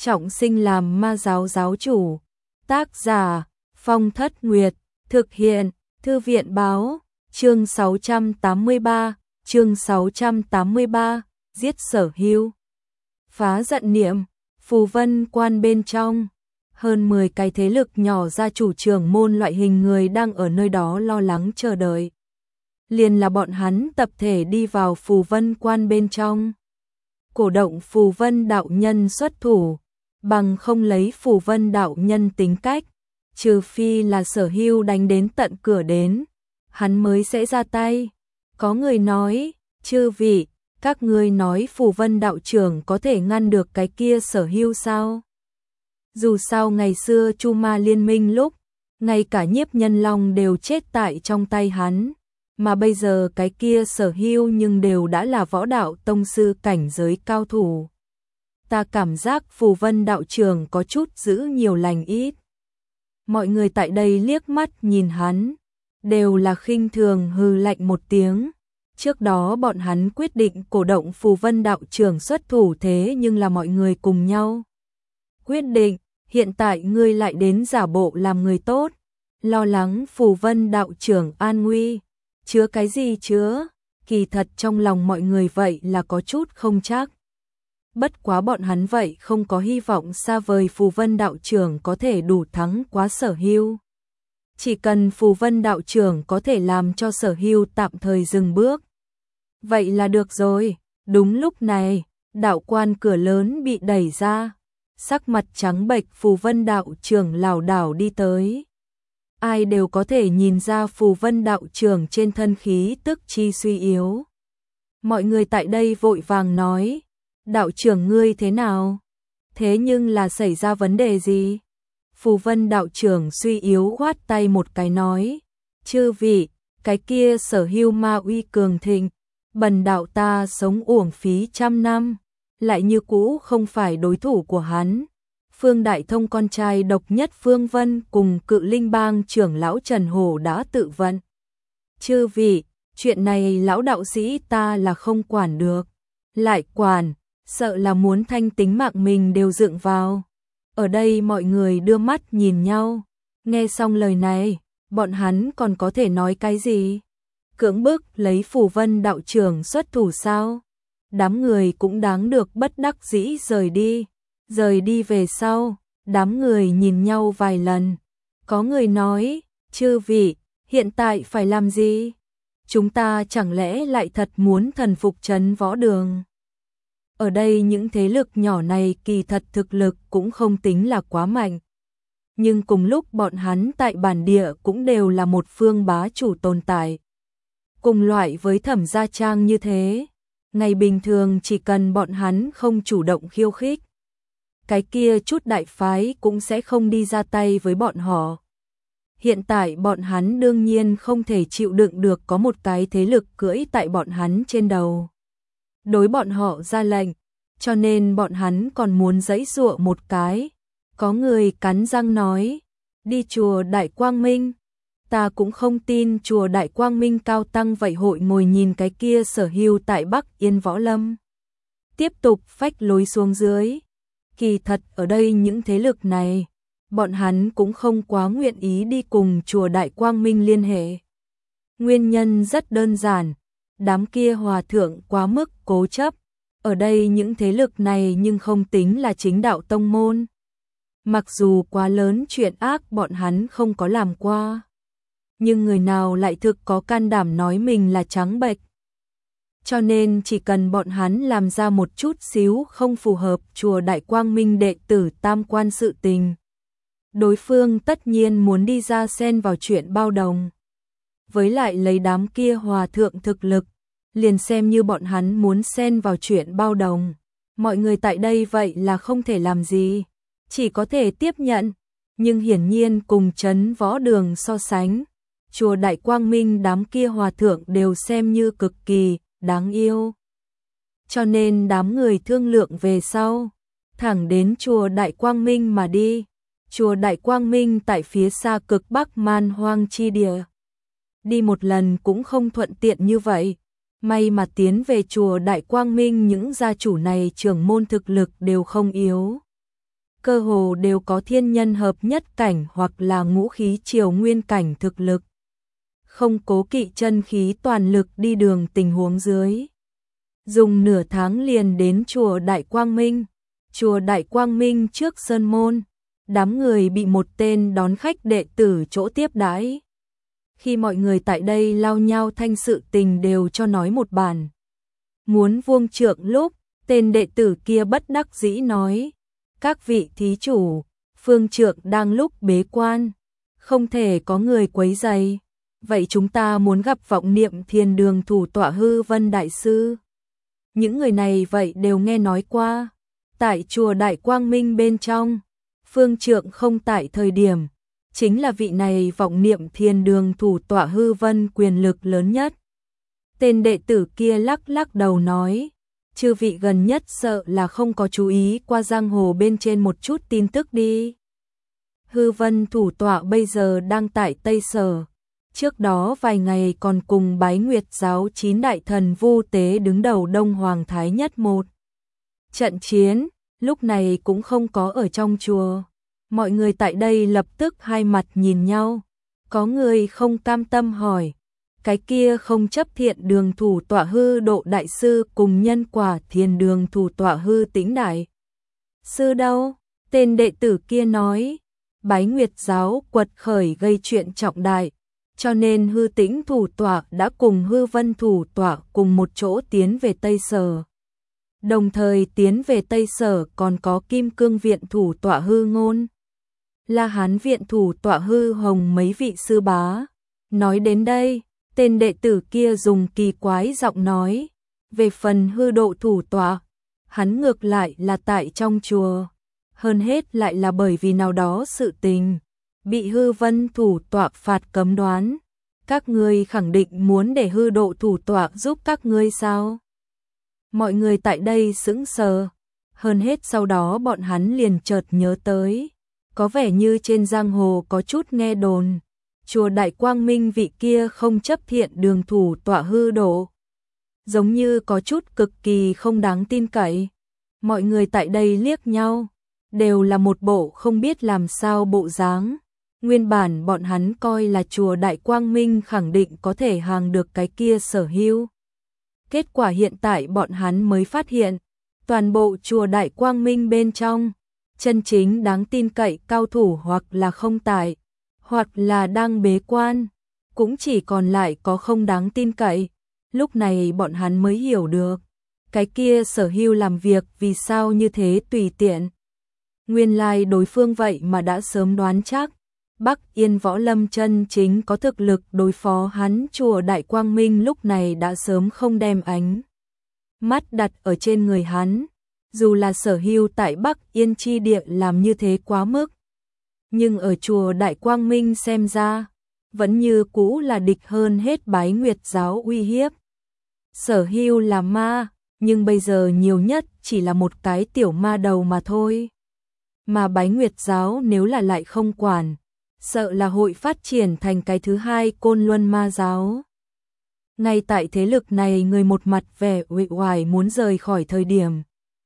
trọng sinh làm ma giáo giáo chủ. Tác giả Phong Thất Nguyệt, thực hiện Thư viện báo, chương 683, giết Sở Hưu. Phá giận niệm, phù vân quan bên trong, hơn 10 cái thế lực nhỏ gia chủ trưởng môn loại hình người đang ở nơi đó lo lắng chờ đợi. Liền là bọn hắn tập thể đi vào phù vân quan bên trong. Cổ động phù vân đạo nhân xuất thủ, bằng không lấy phù vân đạo nhân tính cách, trừ phi là Sở Hưu đánh đến tận cửa đến, hắn mới sẽ ra tay. Có người nói, chư vị, các ngươi nói phù vân đạo trưởng có thể ngăn được cái kia Sở Hưu sao? Dù sao ngày xưa Chu Ma liên minh lúc, ngay cả Nhiếp Nhân Long đều chết tại trong tay hắn, mà bây giờ cái kia Sở Hưu nhưng đều đã là võ đạo tông sư cảnh giới cao thủ. Ta cảm giác phù vân đạo trưởng có chút giữ nhiều lành ít. Mọi người tại đây liếc mắt nhìn hắn, đều là khinh thường hừ lạnh một tiếng. Trước đó bọn hắn quyết định cổ động phù vân đạo trưởng xuất thủ, thế nhưng là mọi người cùng nhau quyết định, hiện tại ngươi lại đến giả bộ làm người tốt, lo lắng phù vân đạo trưởng an nguy. Chứa cái gì chứa? Kỳ thật trong lòng mọi người vậy là có chút không chắc. Bất quá bọn hắn vậy không có hy vọng xa vời phù vân đạo trưởng có thể đủ thắng quá Sở Hưu. Chỉ cần phù vân đạo trưởng có thể làm cho Sở Hưu tạm thời dừng bước, vậy là được rồi. Đúng lúc này, đạo quan cửa lớn bị đẩy ra, sắc mặt trắng bệch phù vân đạo trưởng lảo đảo đi tới. Ai đều có thể nhìn ra phù vân đạo trưởng trên thân khí tức chi suy yếu. Mọi người tại đây vội vàng nói, đạo trưởng ngươi thế nào? Thế nhưng là xảy ra vấn đề gì? Phù vân đạo trưởng suy yếu khoát tay một cái nói, chư vị, cái kia Sở Hưu ma uy cường thịnh, bần đạo ta sống uổng phí trăm năm, lại như cũ không phải đối thủ của hắn. Phương Đại Thông con trai độc nhất Phương Vân cùng Cự Linh Bang trưởng lão Trần Hổ đã tự vận. Chư vị, chuyện này lão đạo sĩ ta là không quản được, lại quản, sợ là muốn thanh tính mạng mình đều dựng vào. Ở đây mọi người đưa mắt nhìn nhau, nghe xong lời này, bọn hắn còn có thể nói cái gì? Cưỡng bức lấy phù vân đạo trưởng xuất thủ sao? Đám người cũng đáng được bất đắc dĩ rời đi. Rời đi về sau, đám người nhìn nhau vài lần. Có người nói, chư vị, hiện tại phải làm gì? Chúng ta chẳng lẽ lại thật muốn thần phục trấn võ đường? Ở đây những thế lực nhỏ này kỳ thật thực lực cũng không tính là quá mạnh. Nhưng cùng lúc bọn hắn tại bản địa cũng đều là một phương bá chủ tồn tại. Cùng loại với Thẩm Gia Trang như thế, ngày bình thường chỉ cần bọn hắn không chủ động khiêu khích, cái kia chút đại phái cũng sẽ không đi ra tay với bọn họ. Hiện tại bọn hắn đương nhiên không thể chịu đựng được có một cái thế lực cưỡi tại bọn hắn trên đầu, đối bọn họ ra lệnh, cho nên bọn hắn còn muốn giãy giụa một cái. Có người cắn răng nói, đi chùa Đại Quang Minh. Ta cũng không tin chùa Đại Quang Minh cao tăng vậy hội ngồi nhìn cái kia Sở Hưu tại Bắc Yên Võ Lâm tiếp tục phách lối xuống dưới. Kỳ thật ở đây những thế lực này, bọn hắn cũng không quá nguyện ý đi cùng chùa Đại Quang Minh liên hệ. Nguyên nhân rất đơn giản, đám kia hòa thượng quá mức cố chấp. Ở đây những thế lực này nhưng không tính là chính đạo tông môn. Mặc dù quá lớn chuyện ác bọn hắn không có làm qua, nhưng người nào lại thực có can đảm nói mình là trắng bệch. Cho nên chỉ cần bọn hắn làm ra một chút xíu không phù hợp chùa Đại Quang Minh đệ tử tam quan sự tình, đối phương tất nhiên muốn đi ra xen vào chuyện bao đồng. Với lại lấy đám kia hòa thượng thực lực, liền xem như bọn hắn muốn xen vào chuyện bao đồng, mọi người tại đây vậy là không thể làm gì, chỉ có thể tiếp nhận. Nhưng hiển nhiên cùng trấn võ đường so sánh, chùa Đại Quang Minh đám kia hòa thượng đều xem như cực kỳ đáng yêu. Cho nên đám người thương lượng về sau, thẳng đến chùa Đại Quang Minh mà đi. Chùa Đại Quang Minh tại phía xa cực Bắc man hoang chi địa. Đi một lần cũng không thuận tiện như vậy. May mà tiến về chùa Đại Quang Minh những gia chủ này trưởng môn thực lực đều không yếu. cơ hồ đều có thiên nhân hợp nhất cảnh hoặc là ngũ khí triều nguyên cảnh thực lực. Không cố kỵ chân khí toàn lực đi đường tình huống dưới. Dùng nửa tháng liền đến chùa Đại Quang Minh. Chùa Đại Quang Minh trước sơn môn, đám người bị một tên đón khách đệ tử chỗ tiếp đãi. Khi mọi người tại đây lao nhau thanh sự tình đều cho nói một bản. Muốn vuông trượng lúc, tên đệ tử kia bất đắc dĩ nói, các vị thí chủ, phương trượng đang lúc bế quan, không thể có người quấy rầy. Vậy chúng ta muốn gặp vọng niệm thiền đường thủ tọa Hư Vân Đại Sư. Những người này vậy đều nghe nói qua. Tại chùa Đại Quang Minh bên trong, phương trượng không tại thời điểm, chính là vị này vọng niệm thiền đường thủ tọa Hư Vân quyền lực lớn nhất. Tên đệ tử kia lắc lắc đầu nói, chư vị gần nhất sợ là không có chú ý qua giang hồ bên trên một chút tin tức đi. Hư Vân thủ tọa bây giờ đang tại Tây Sở. Trước đó vài ngày còn cùng Bái Nguyệt giáo 9 đại thần Vu Tế đứng đầu Đông Hoàng Thái Nhất một trận chiến, lúc này cũng không có ở trong chùa. Mọi người tại đây lập tức hai mặt nhìn nhau. Có người không cam tâm hỏi, cái kia không chấp thiện đường thủ tọa Hư Độ Đại Sư cùng nhân quả thiền đường thủ tọa Hư Tĩnh Đại Sư đâu? Tên đệ tử kia nói, Bái Nguyệt giáo quật khởi gây chuyện trọng đại, cho nên Hư Tĩnh thủ tọa đã cùng Hư Vân thủ tọa cùng một chỗ tiến về Tây Sở. Đồng thời tiến về Tây Sở còn có Kim Cương viện thủ tọa Hư Ngôn, La Hán viện thủ tọa Hư Hồng mấy vị sư bá. Nói đến đây, tên đệ tử kia dùng kỳ quái giọng nói, về phần Hư Độ thủ tọa, hắn ngược lại là tại trong chùa, hơn hết lại là bởi vì nào đó sự tình, bị Hư Vân thủ tọa phạt cấm đoán. Các ngươi khẳng định muốn để Hư Độ thủ tọa giúp các ngươi sao? Mọi người tại đây sững sờ, hơn hết sau đó bọn hắn liền chợt nhớ tới, có vẻ như trên giang hồ có chút nghe đồn, chùa Đại Quang Minh vị kia không chấp thiện đường thủ tọa Hư Độ, giống như có chút cực kỳ không đáng tin cậy. Mọi người tại đây liếc nhau, đều là một bộ không biết làm sao bộ dáng. Nguyên bản bọn hắn coi là chùa Đại Quang Minh khẳng định có thể hàng được cái kia sở hữu. Kết quả hiện tại bọn hắn mới phát hiện, toàn bộ chùa Đại Quang Minh bên trong, chân chính đáng tin cậy cao thủ hoặc là không tại, hoặc là đang bế quan, cũng chỉ còn lại có không đáng tin cậy. Lúc này bọn hắn mới hiểu được, cái kia sở hữu làm việc vì sao như thế tùy tiện. Nguyên lai đối phương vậy mà đã sớm đoán chắc, Bắc Yên Võ Lâm chân chính có thực lực đối phó hắn, chùa Đại Quang Minh lúc này đã sớm không đem ánh mắt đặt ở trên người hắn, dù là sở hữu tại Bắc Yên chi địa làm như thế quá mức. Nhưng ở chùa Đại Quang Minh xem ra, vẫn như cũ là địch hơn hết Bái Nguyệt giáo uy hiếp. Sở hữu là ma, nhưng bây giờ nhiều nhất chỉ là một cái tiểu ma đầu mà thôi. Mà Bái Nguyệt giáo nếu là lại không quản, sợ là hội phát triển thành cái thứ hai Côn Luân ma giáo. Ngay tại thế lực này người một mặt vẻ uể oải muốn rời khỏi thời điểm,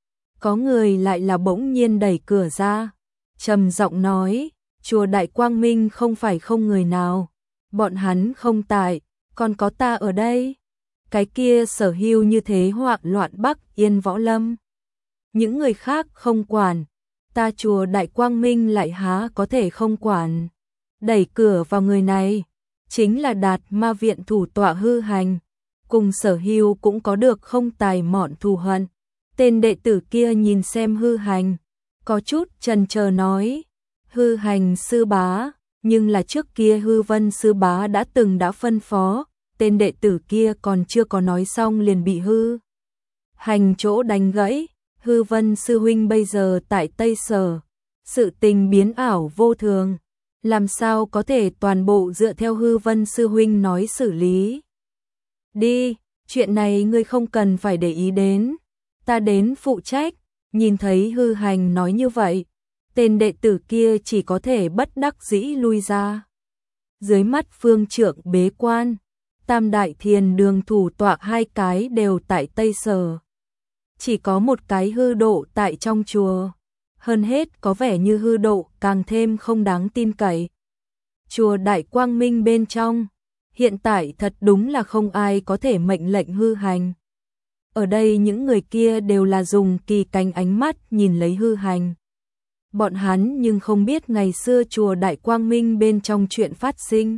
có người lại là bỗng nhiên đẩy cửa ra, trầm giọng nói, chùa Đại Quang Minh không phải không người nào, bọn hắn không tại, còn có ta ở đây. Cái kia sở hữu như thế hoạn loạn Bắc Yên Võ Lâm, những người khác không quản, ta chùa Đại Quang Minh lại há có thể không quản. Đẩy cửa vào người này, chính là Đạt Ma viện thủ tọa Hư Hành, cùng sở hữu cũng có được không tài mọn thù hận. Tên đệ tử kia nhìn xem Hư Hành, có chút chần chờ nói, Hư Hành sư bá, nhưng là trước kia Hư Vân sư bá đã phân phó. Tên đệ tử kia còn chưa có nói xong liền bị Hư Hành chỗ đánh gãy. Hư Vân sư huynh bây giờ tại Tây Sở, sự tình biến ảo vô thường, làm sao có thể toàn bộ dựa theo Hư Vân sư huynh nói xử lý. Đi, chuyện này ngươi không cần phải để ý đến, ta đến phụ trách. Nhìn thấy Hư Hành nói như vậy, tên đệ tử kia chỉ có thể bất đắc dĩ lui ra. Dưới mắt phương trượng bế quan, Tam đại thiền đường thủ tọa hai cái đều tại Tây Sở, chỉ có một cái Hư Độ tại trong chùa. hơn hết có vẻ như hư độ càng thêm không đáng tin cậy. Chùa Đại Quang Minh bên trong, hiện tại thật đúng là không ai có thể mệnh lệnh hư hành. Ở đây những người kia đều là dùng kỳ cánh ánh mắt nhìn lấy hư hành. Bọn hắn nhưng không biết ngày xưa chùa Đại Quang Minh bên trong chuyện phát sinh.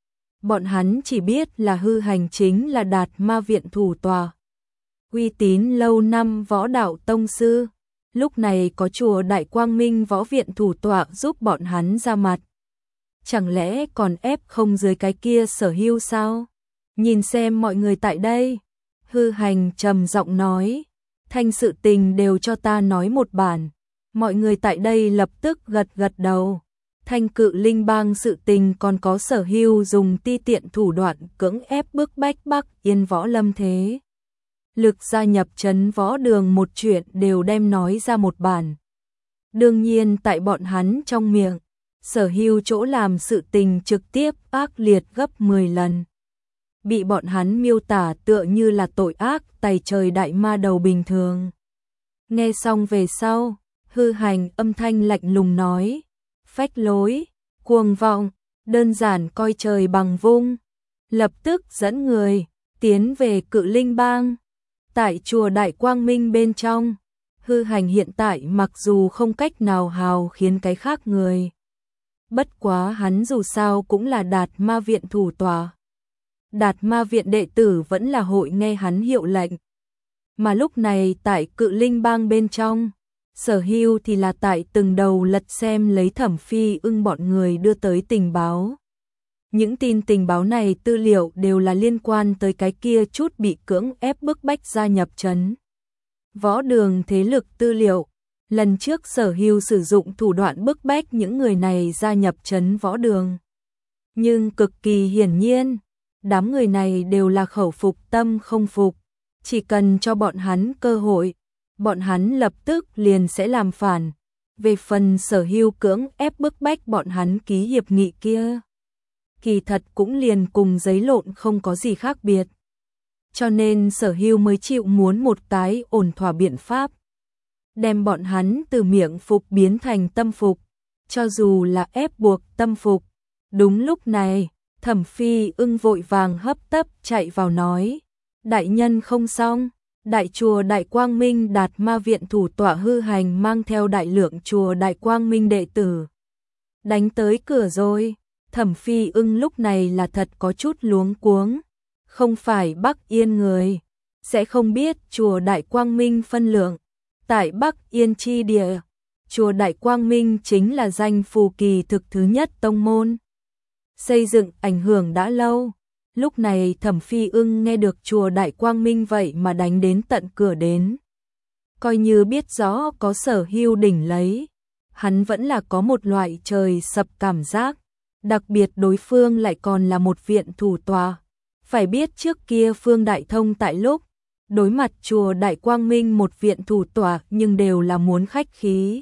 Bọn hắn chỉ biết là hư hành chính là Đạt Ma Viện thủ tòa, uy tín lâu năm võ đạo tông sư. Lúc này có chùa Đại Quang Minh võ viện thủ tọa giúp bọn hắn ra mặt. Chẳng lẽ còn ép không dưới cái kia Sở Hưu sao? Nhìn xem mọi người tại đây. Hư hành trầm giọng nói, thanh sự tình đều cho ta nói một bản. Mọi người tại đây lập tức gật gật đầu. Thanh Cự Linh Bang sự tình còn có Sở Hưu dùng ti tiện thủ đoạn cưỡng ép bức bách Bắc Yên Võ Lâm thế lực gia nhập trấn võ đường một chuyện đều đem nói ra một bản. Đương nhiên tại bọn hắn trong miệng, Sở Hưu chỗ làm sự tình trực tiếp ác liệt gấp 10 lần. Bị bọn hắn miêu tả tựa như là tội ác tày trời đại ma đầu bình thường. Nghe xong về sau, hư hành âm thanh lạnh lùng nói, phách lối, cuồng vọng, đơn giản coi trời bằng vung. Lập tức dẫn người, tiến về Cự Linh Bang. Tại chùa Đại Quang Minh bên trong, hư hành hiện tại mặc dù không cách nào hào khiến cái khác người. Bất quá hắn dù sao cũng là Đạt Ma Viện thủ tòa. Đạt Ma Viện đệ tử vẫn là hội nghe hắn hiệu lệnh. Mà lúc này tại Cự Linh Bang bên trong, Sở Hưu thì là tại từng đầu lật xem lấy Thẩm Phi Ưng bọn người đưa tới tình báo. Những tin tình báo này tư liệu đều là liên quan tới cái kia chút bị cưỡng ép bức bách gia nhập trấn võ đường thế lực tư liệu. Lần trước Sở Hưu sử dụng thủ đoạn bức bách những người này gia nhập trấn võ đường. Nhưng cực kỳ hiển nhiên, đám người này đều là khẩu phục tâm không phục. Chỉ cần cho bọn hắn cơ hội, bọn hắn lập tức liền sẽ làm phản. Về phần Sở Hưu cưỡng ép bức bách bọn hắn ký hiệp nghị kia, kỳ thật cũng liền cùng giấy lộn không có gì khác biệt. Cho nên Sở Hưu mới chịu muốn một cái ổn thỏa biện pháp, đem bọn hắn từ miệng phục biến thành tâm phục, cho dù là ép buộc tâm phục. Đúng lúc này, Thẩm Phi Ưng vội vàng hấp tấp chạy vào nói, đại nhân không xong, đại chùa Đại Quang Minh Đạt Ma Viện thủ tọa hư hành mang theo đại lượng chùa Đại Quang Minh đệ tử đánh tới cửa rồi. Thẩm Phi Ưng lúc này là thật có chút luống cuống, không phải Bắc Yên người, sẽ không biết chùa Đại Quang Minh phân lượng. Tại Bắc Yên chi địa, chùa Đại Quang Minh chính là danh phù kỳ thực thứ nhất tông môn. Xây dựng ảnh hưởng đã lâu, lúc này Thẩm Phi Ưng nghe được chùa Đại Quang Minh vậy mà đánh đến tận cửa đến. Coi như biết rõ có Sở Hưu đỉnh lấy, hắn vẫn là có một loại trời sập cảm giác. Đặc biệt đối phương lại còn là một viện thủ tòa. Phải biết trước kia Phương Đại Thông tại lúc đối mặt chùa Đại Quang Minh một viện thủ tòa nhưng đều là muốn khách khí.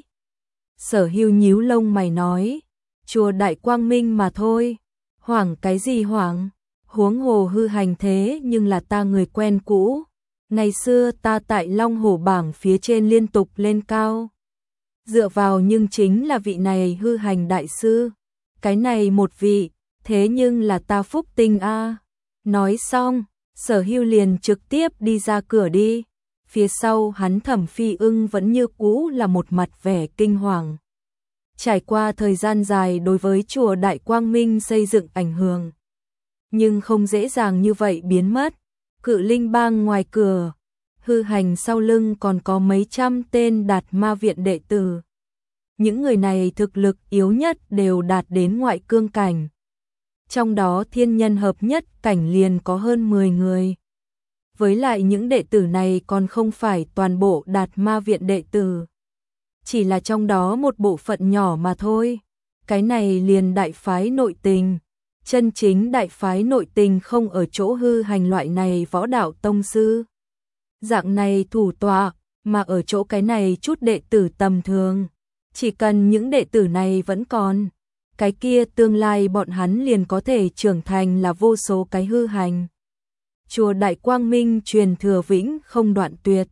Sở Hưu nhíu lông mày nói, chùa Đại Quang Minh mà thôi, hoảng cái gì hoảng, huống hồ hư hành thế nhưng là ta người quen cũ. Ngày xưa ta tại Long Hổ bảng phía trên liên tục lên cao. Dựa vào nhưng chính là vị này hư hành đại sư. Cái này một vị, thế nhưng là ta phúc tinh a. Nói xong, Sở Hưu liền trực tiếp đi ra cửa đi. Phía sau hắn Thẩm Phi Ưng vẫn như cũ là một mặt vẻ kinh hoàng. Trải qua thời gian dài đối với chùa Đại Quang Minh xây dựng ảnh hưởng, nhưng không dễ dàng như vậy biến mất. Cự Linh Bang ngoài cửa, hư hành sau lưng còn có mấy trăm tên Đạt Ma Viện đệ tử. Những người này thực lực yếu nhất đều đạt đến ngoại cương cảnh. Trong đó thiên nhân hợp nhất cảnh liền có hơn 10 người. Với lại những đệ tử này còn không phải toàn bộ Đạt Ma Viện đệ tử. Chỉ là trong đó một bộ phận nhỏ mà thôi. Cái này liền đại phái nội tình. Chân chính đại phái nội tình không ở chỗ hư hành loại này võ đạo tông sư. Dạng này thủ tọa, mà ở chỗ cái này chút đệ tử tầm thường. Chỉ cần những đệ tử này vẫn còn, cái kia tương lai bọn hắn liền có thể trưởng thành là vô số cái hư hành. Chùa Đại Quang Minh truyền thừa vĩnh không đoạn tuyệt,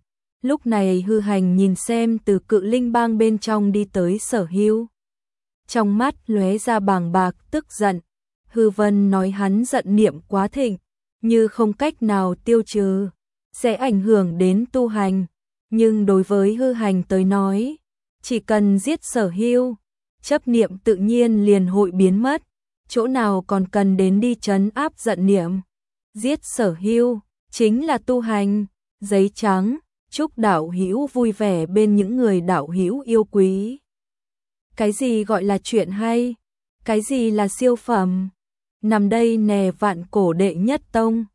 Lúc này Hư Hành nhìn xem từ Cự Linh Bang bên trong đi tới Sở Hưu. Trong mắt lóe ra bàng bạc tức giận. Hư Vân nói hắn giận niệm quá thịnh, như không cách nào tiêu trừ, sẽ ảnh hưởng đến tu hành. Nhưng đối với Hư Hành tới nói, chỉ cần giết Sở Hưu, chấp niệm tự nhiên liền hội biến mất, chỗ nào còn cần đến đi trấn áp giận niệm. Giết Sở Hưu chính là tu hành. Giấy trắng, chúc đạo hữu vui vẻ bên những người đạo hữu yêu quý. Cái gì gọi là chuyện hay? Cái gì là siêu phẩm? Nằm đây nè Vạn Cổ đệ nhất tông.